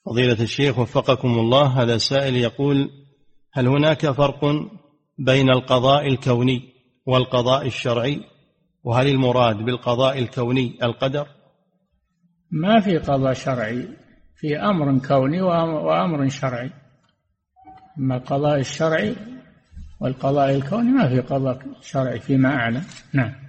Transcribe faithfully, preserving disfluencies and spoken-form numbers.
فضيلة الشيخ وفقكم الله، هذا سائل يقول: هل هناك فرق بين القضاء الكوني والقضاء الشرعي؟ وهل المراد بالقضاء الكوني القدر؟ ما في قضاء شرعي، في أمر كوني وأمر شرعي. أما القضاء الشرعي والقضاء الكوني ما في قضاء شرعي فيما أعلم. نعم.